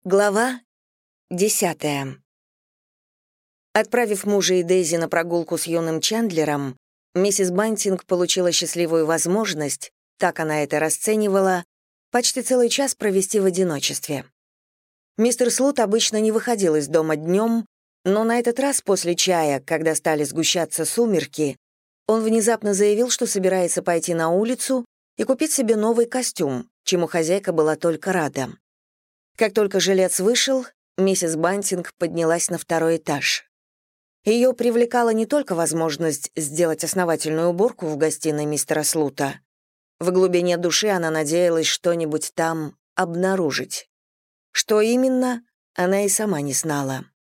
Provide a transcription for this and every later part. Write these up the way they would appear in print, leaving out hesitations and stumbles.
Глава 10. Отправив мужа и Дейзи на прогулку с юным Чандлером, миссис Бантинг получила счастливую возможность, так она это расценивала, почти целый час провести в одиночестве. Мистер Слут обычно не выходил из дома днем, но на этот раз после чая, когда стали сгущаться сумерки, он внезапно заявил, что собирается пойти на улицу и купить себе новый костюм, чему хозяйка была только рада. Как только жилец вышел, миссис Бантинг поднялась на второй этаж. Ее привлекала не только возможность сделать основательную уборку в гостиной мистера Слута. В глубине души она надеялась что-нибудь там обнаружить. Что именно, она и сама не знала.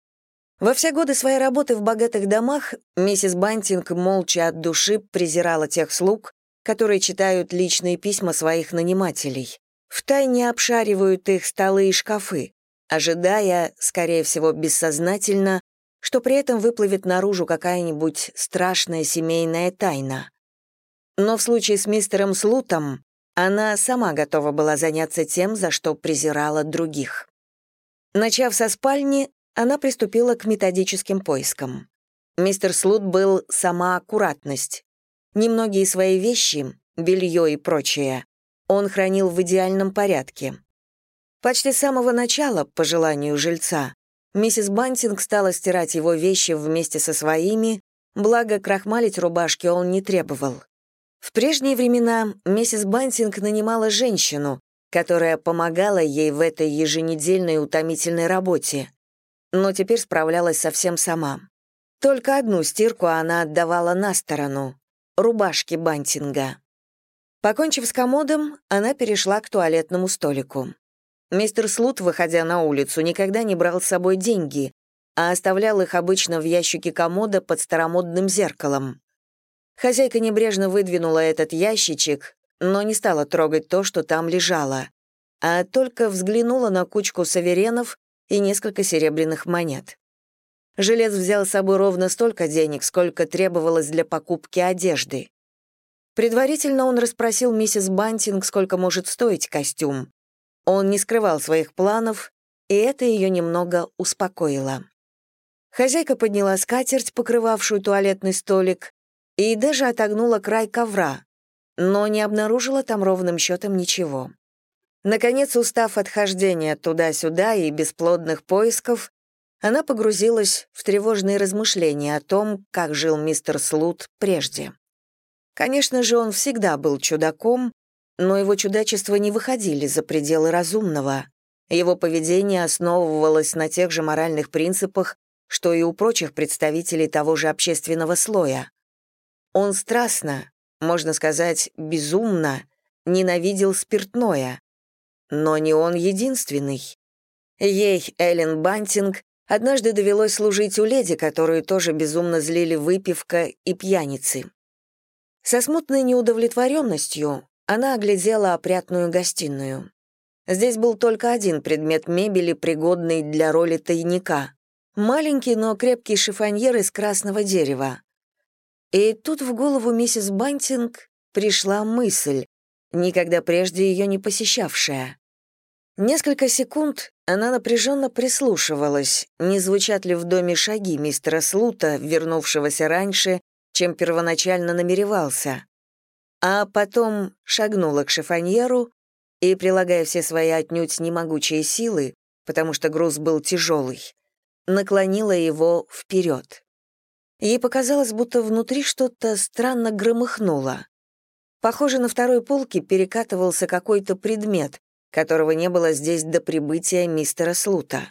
Во все годы своей работы в богатых домах миссис Бантинг молча от души презирала тех слуг, которые читают личные письма своих нанимателей. Втайне обшаривают их столы и шкафы, ожидая, скорее всего, бессознательно, что при этом выплывет наружу какая-нибудь страшная семейная тайна. Но в случае с мистером Слутом она сама готова была заняться тем, за что презирала других. Начав со спальни, она приступила к методическим поискам. Мистер Слут был сама аккуратность. Немногие свои вещи, белье и прочее, он хранил в идеальном порядке. Почти с самого начала, по желанию жильца, миссис Бантинг стала стирать его вещи вместе со своими, благо крахмалить рубашки он не требовал. В прежние времена миссис Бантинг нанимала женщину, которая помогала ей в этой еженедельной утомительной работе, но теперь справлялась совсем сама. Только одну стирку она отдавала на сторону — рубашки Бантинга. Покончив с комодом, она перешла к туалетному столику. Мистер Слут, выходя на улицу, никогда не брал с собой деньги, а оставлял их обычно в ящике комода под старомодным зеркалом. Хозяйка небрежно выдвинула этот ящичек, но не стала трогать то, что там лежало, а только взглянула на кучку саверенов и несколько серебряных монет. Жилец взял с собой ровно столько денег, сколько требовалось для покупки одежды. Предварительно он расспросил миссис Бантинг, сколько может стоить костюм. Он не скрывал своих планов, и это ее немного успокоило. Хозяйка подняла скатерть, покрывавшую туалетный столик, и даже отогнула край ковра, но не обнаружила там ровным счетом ничего. Наконец, устав от хождения туда-сюда и бесплодных поисков, она погрузилась в тревожные размышления о том, как жил мистер Слут прежде. Конечно же, он всегда был чудаком, но его чудачества не выходили за пределы разумного. Его поведение основывалось на тех же моральных принципах, что и у прочих представителей того же общественного слоя. Он страстно, можно сказать, безумно, ненавидел спиртное. Но не он единственный. Ей, Эллен Бантинг, однажды довелось служить у леди, которую тоже безумно злили выпивка и пьяницы. Со смутной неудовлетворенностью она оглядела опрятную гостиную. Здесь был только один предмет мебели, пригодный для роли тайника. Маленький, но крепкий шифоньер из красного дерева. И тут в голову миссис Бантинг пришла мысль, никогда прежде ее не посещавшая. Несколько секунд она напряженно прислушивалась, не звучат ли в доме шаги мистера Слута, вернувшегося раньше, чем первоначально намеревался, а потом шагнула к шифоньеру и, прилагая все свои отнюдь немогучие силы, потому что груз был тяжелый, наклонила его вперед. Ей показалось, будто внутри что-то странно громыхнуло. Похоже, на второй полке перекатывался какой-то предмет, которого не было здесь до прибытия мистера Слута.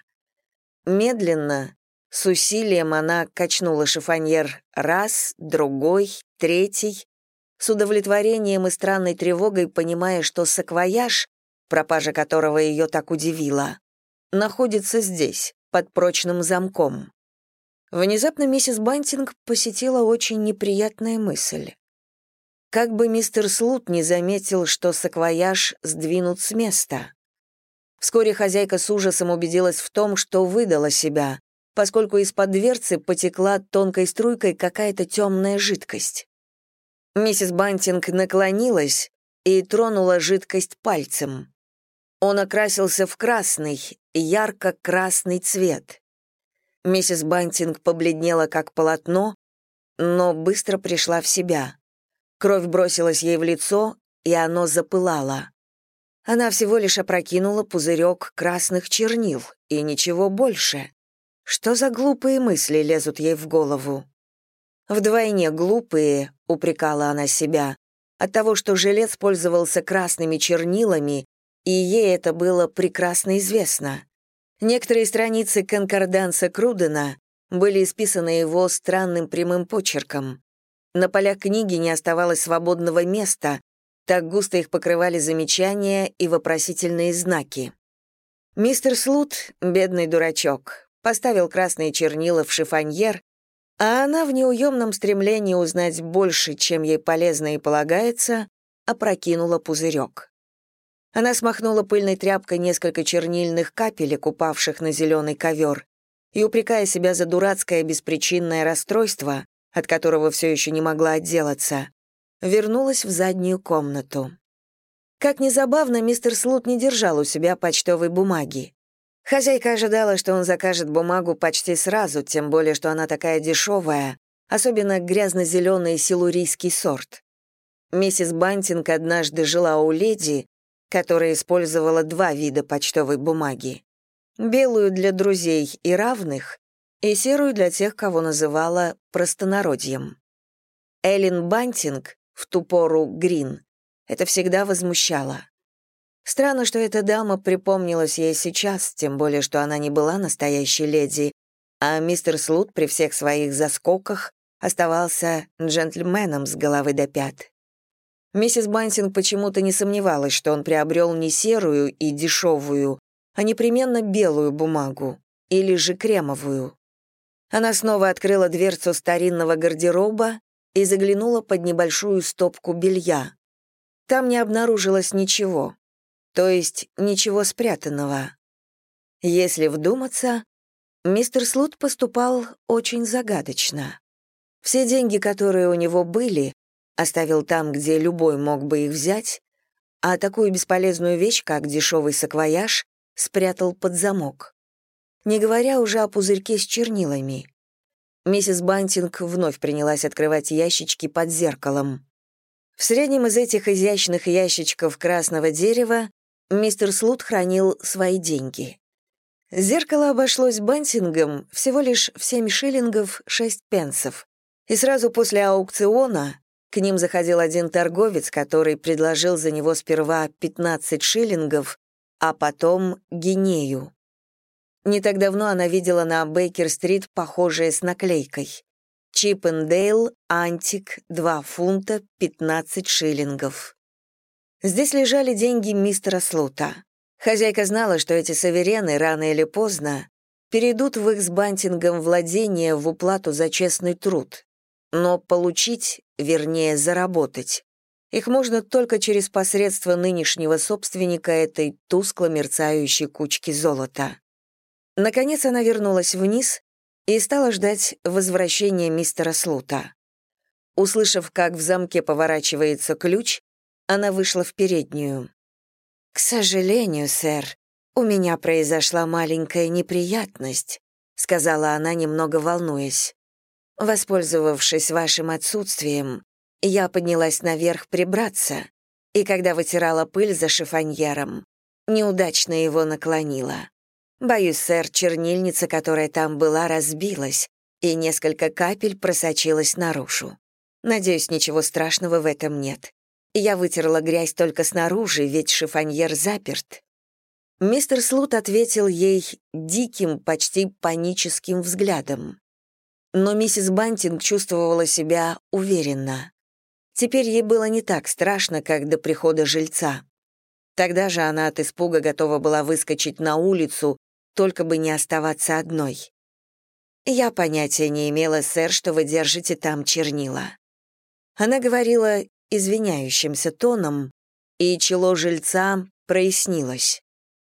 Медленно, с усилием она качнула шифоньер раз, другой, третий, с удовлетворением и странной тревогой понимая, что саквояж, пропажа которого ее так удивила, находится здесь, под прочным замком. Внезапно миссис Бантинг посетила очень неприятная мысль. Как бы мистер Слут не заметил, что саквояж сдвинут с места. Вскоре хозяйка с ужасом убедилась в том, что выдала себя, поскольку из-под дверцы потекла тонкой струйкой какая-то темная жидкость. Миссис Бантинг наклонилась и тронула жидкость пальцем. Он окрасился в красный, ярко-красный цвет. Миссис Бантинг побледнела, как полотно, но быстро пришла в себя. Кровь бросилась ей в лицо, и оно запылало. Она всего лишь опрокинула пузырек красных чернил, и ничего больше. Что за глупые мысли лезут ей в голову? Вдвойне глупые, упрекала она себя, от того, что жилец пользовался красными чернилами, и ей это было прекрасно известно. Некоторые страницы конкорданса Крудена были исписаны его странным прямым почерком. На полях книги не оставалось свободного места, так густо их покрывали замечания и вопросительные знаки. Мистер Слут, бедный дурачок, поставил красные чернила в шифоньер, а она в неуемном стремлении узнать больше, чем ей полезно и полагается, опрокинула пузырек. Она смахнула пыльной тряпкой несколько чернильных капелек, упавших на зеленый ковер, и, упрекая себя за дурацкое беспричинное расстройство, от которого все еще не могла отделаться, вернулась в заднюю комнату. Как ни забавно, мистер Слут не держал у себя почтовой бумаги. Хозяйка ожидала, что он закажет бумагу почти сразу, тем более, что она такая дешевая, особенно грязно-зеленый силурийский сорт. Миссис Бантинг однажды жила у леди, которая использовала два вида почтовой бумаги. Белую для друзей и равных, и серую для тех, кого называла простонародьем. Эллен Бантинг, в ту пору Грин, это всегда возмущало. Странно, что эта дама припомнилась ей сейчас, тем более, что она не была настоящей леди, а мистер Слут при всех своих заскоках оставался джентльменом с головы до пят. Миссис Бантинг почему-то не сомневалась, что он приобрел не серую и дешевую, а непременно белую бумагу, или же кремовую. Она снова открыла дверцу старинного гардероба и заглянула под небольшую стопку белья. Там не обнаружилось ничего, то есть ничего спрятанного. Если вдуматься, мистер Слут поступал очень загадочно. Все деньги, которые у него были, оставил там, где любой мог бы их взять, а такую бесполезную вещь, как дешевый саквояж, спрятал под замок. Не говоря уже о пузырьке с чернилами. Миссис Бантинг вновь принялась открывать ящички под зеркалом. В среднем из этих изящных ящичков красного дерева мистер Слут хранил свои деньги. Зеркало обошлось Бантингом всего лишь в 7 шиллингов 6 пенсов, и сразу после аукциона к ним заходил один торговец, который предложил за него сперва 15 шиллингов, а потом гинею. Не так давно она видела на Бейкер-стрит похожее с наклейкой: «Чиппендейл, антик, 2 фунта, 15 шиллингов». Здесь лежали деньги мистера Слута. Хозяйка знала, что эти суверены рано или поздно перейдут в их с Бантингом владение в уплату за честный труд. Но получить, вернее, заработать, их можно только через посредство нынешнего собственника этой тускло мерцающей кучки золота. Наконец она вернулась вниз и стала ждать возвращения мистера Слута. Услышав, как в замке поворачивается ключ, она вышла в переднюю. «К сожалению, сэр, у меня произошла маленькая неприятность», сказала она, немного волнуясь. «Воспользовавшись вашим отсутствием, я поднялась наверх прибраться, и когда вытирала пыль за шифоньером, неудачно его наклонила. Боюсь, сэр, чернильница, которая там была, разбилась, и несколько капель просочилось наружу. Надеюсь, ничего страшного в этом нет. Я вытерла грязь только снаружи, ведь шифоньер заперт». Мистер Слут ответил ей диким, почти паническим взглядом. Но миссис Бантинг чувствовала себя уверенно. Теперь ей было не так страшно, как до прихода жильца. Тогда же она от испуга готова была выскочить на улицу, только бы не оставаться одной. «Я понятия не имела, сэр, что вы держите там чернила». Она говорила извиняющимся тоном, и чело жильца прояснилось.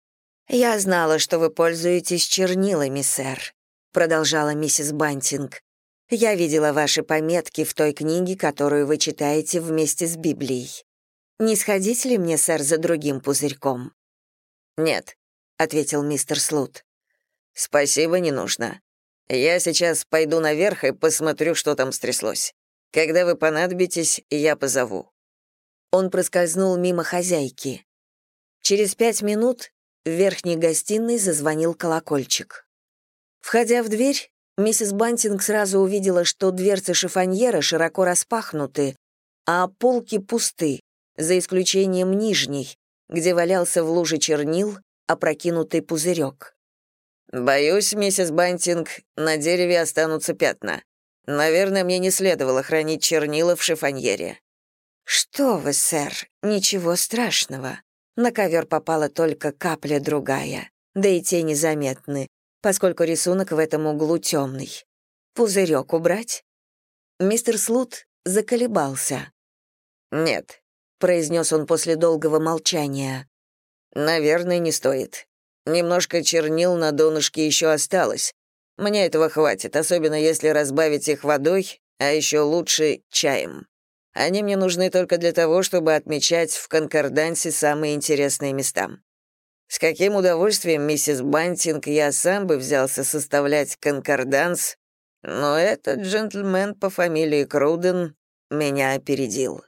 «Я знала, что вы пользуетесь чернилами, сэр», продолжала миссис Бантинг. «Я видела ваши пометки в той книге, которую вы читаете вместе с Библией. Не сходите ли мне, сэр, за другим пузырьком?» «Нет», — ответил мистер Слут. «Спасибо, не нужно. Я сейчас пойду наверх и посмотрю, что там стряслось. Когда вы понадобитесь, я позову». Он проскользнул мимо хозяйки. Через 5 минут в верхней гостиной зазвонил колокольчик. Входя в дверь, миссис Бантинг сразу увидела, что дверцы шифоньера широко распахнуты, а полки пусты, за исключением нижней, где валялся в луже чернил опрокинутый пузырек. «Боюсь, миссис Бантинг, на дереве останутся пятна. Наверное, мне не следовало хранить чернила в шифоньере». «Что вы, сэр, ничего страшного. На ковер попала только капля другая, да и те незаметны, поскольку рисунок в этом углу темный. Пузырек убрать?» Мистер Слут заколебался. «Нет», — произнес он после долгого молчания. «Наверное, не стоит. Немножко чернил на донышке еще осталось. Мне этого хватит, особенно если разбавить их водой, а еще лучше чаем. Они мне нужны только для того, чтобы отмечать в конкордансе самые интересные места. С каким удовольствием, миссис Бантинг, я сам бы взялся составлять конкорданс, но этот джентльмен по фамилии Круден меня опередил».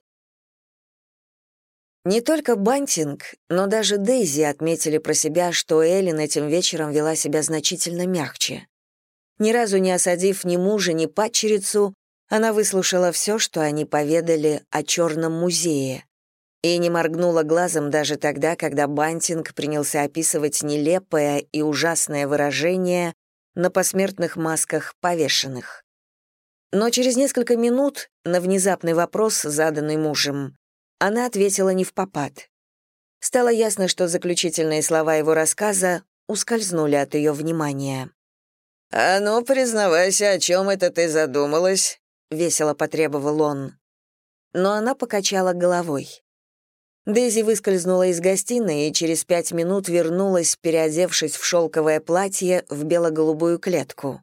Не только Бантинг, но даже Дейзи отметили про себя, что Эллен этим вечером вела себя значительно мягче. Ни разу не осадив ни мужа, ни падчерицу, она выслушала все, что они поведали о Черном музее, и не моргнула глазом даже тогда, когда Бантинг принялся описывать нелепое и ужасное выражение на посмертных масках повешенных. Но через несколько минут на внезапный вопрос, заданный мужем, она ответила невпопад. Стало ясно, что заключительные слова его рассказа ускользнули от ее внимания. «А ну, признавайся, о чем это ты задумалась?» — весело потребовал он. Но она покачала головой. Дейзи выскользнула из гостиной и через 5 минут вернулась, переодевшись в шелковое платье в бело-голубую клетку.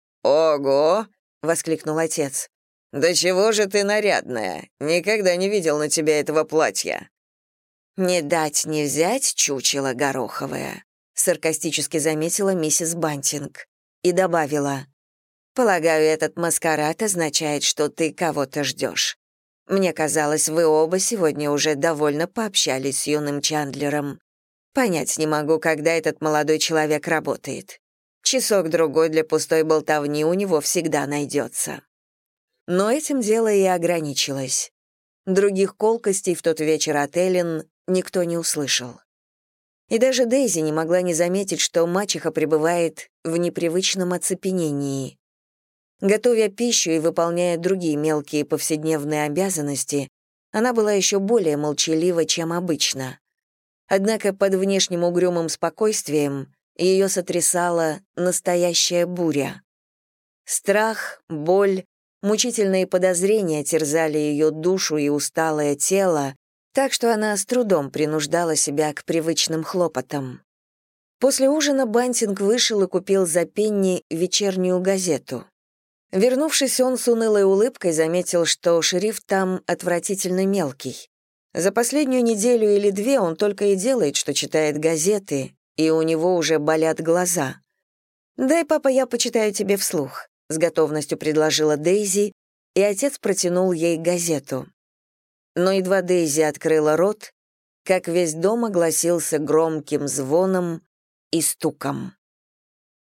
«Ого!» — воскликнул отец. «Да чего же ты нарядная? Никогда не видел на тебе этого платья». «Не дать не взять, чучело гороховое», — саркастически заметила миссис Бантинг и добавила. «Полагаю, этот маскарад означает, что ты кого-то ждешь. Мне казалось, вы оба сегодня уже довольно пообщались с юным Чандлером. Понять не могу, когда этот молодой человек работает. Часок-другой для пустой болтовни у него всегда найдется». Но этим дело и ограничилось. Других колкостей в тот вечер от Эллен никто не услышал. И даже Дейзи не могла не заметить, что мачеха пребывает в непривычном оцепенении. Готовя пищу и выполняя другие мелкие повседневные обязанности, она была еще более молчалива, чем обычно. Однако под внешним угрюмым спокойствием ее сотрясала настоящая буря. Страх, боль, мучительные подозрения терзали ее душу и усталое тело, так что она с трудом принуждала себя к привычным хлопотам. После ужина Бантинг вышел и купил за пенни вечернюю газету. Вернувшись, он с унылой улыбкой заметил, что шрифт там отвратительно мелкий. За последнюю неделю или две он только и делает, что читает газеты, и у него уже болят глаза. «Дай, папа, я почитаю тебе вслух», — с готовностью предложила Дейзи, и отец протянул ей газету. Но едва Дейзи открыла рот, как весь дом огласился громким звоном и стуком.